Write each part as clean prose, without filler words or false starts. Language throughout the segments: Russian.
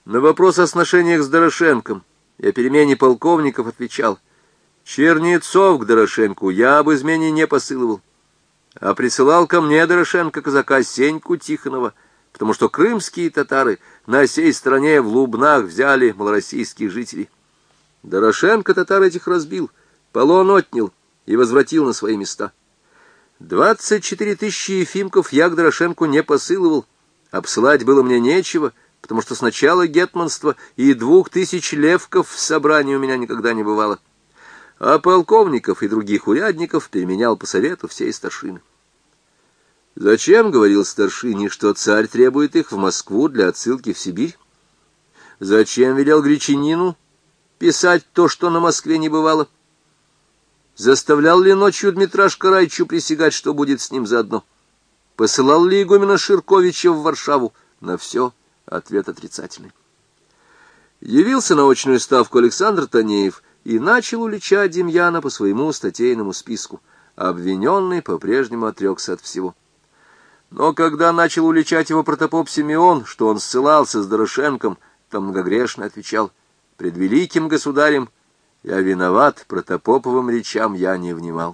На вопрос о сношениях с Дорошенком и о перемене полковников отвечал: Чернецов к Дорошенку я об измене не посылывал, а присылал ко мне Дорошенко казака Сеньку Тихонова, потому что крымские татары на сей стороне в Лубнах взяли малороссийские жители. Дорошенко татар этих разбил, полон отнял и возвратил на свои места. 24 тысячи ефимков я к Дорошенку не посылывал, а посылать было мне нечего, потому что сначала гетманства и 2000 левков в собрании у меня никогда не бывало, а полковников и других урядников переменял по совету всей старшины. Зачем, говорил старшине, что царь требует их в Москву для отсылки в Сибирь? Зачем велел гречанину писать то, что на Москве не бывало? Заставлял ли ночью Дмитра Шкарайчу присягать, что будет с ним заодно? Посылал ли игумена Ширковича в Варшаву? На все ответ отрицательный. Явился на очную ставку Александр Танеев и начал уличать Демьяна по своему статейному списку. Обвиненный по-прежнему отрекся от всего. Но когда начал уличать его протопоп Симеон, что он ссылался с Дорошенком, то многогрешно отвечал: «Пред великим государем я виноват, протопоповым речам я не внимал».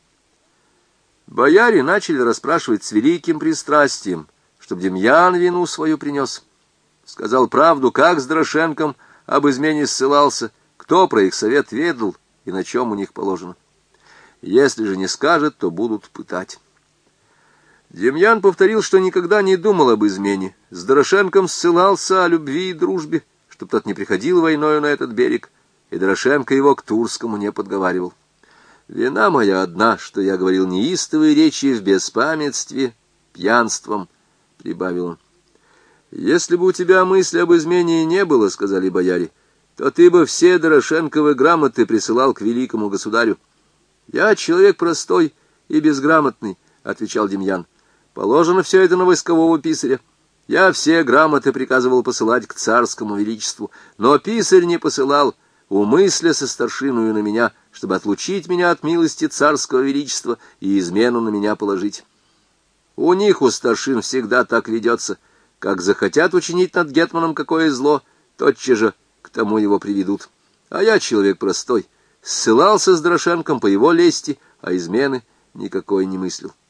Бояре начали расспрашивать с великим пристрастием, чтоб Демьян вину свою принес. Сказал правду, как с Дорошенком об измене ссылался, кто про их совет ведал и на чем у них положено. Если же не скажет, то будут пытать. Демьян повторил, что никогда не думал об измене. С Дорошенком ссылался о любви и дружбе, чтоб тот не приходил войною на этот берег, и Дорошенко его к Турскому не подговаривал. «Вина моя одна, что я говорил неистовые речи в беспамятстве, пьянством», — прибавил он. «Если бы у тебя мысли об измене не было, — сказали бояре, — то ты бы все Дорошенковы грамоты присылал к великому государю». «Я человек простой и безграмотный, — отвечал Демьян. Положено все это на войскового писаря. Я все грамоты приказывал посылать к царскому величеству, но писарь не посылал, умысля со старшиною на меня, чтобы отлучить меня от милости царского величества и измену на меня положить. У них, у старшин, всегда так ведется, как захотят учинить над гетманом какое зло, тотчас же к тому его приведут. А я человек простой, ссылался с Дорошенком по его лести, а измены никакой не мыслил.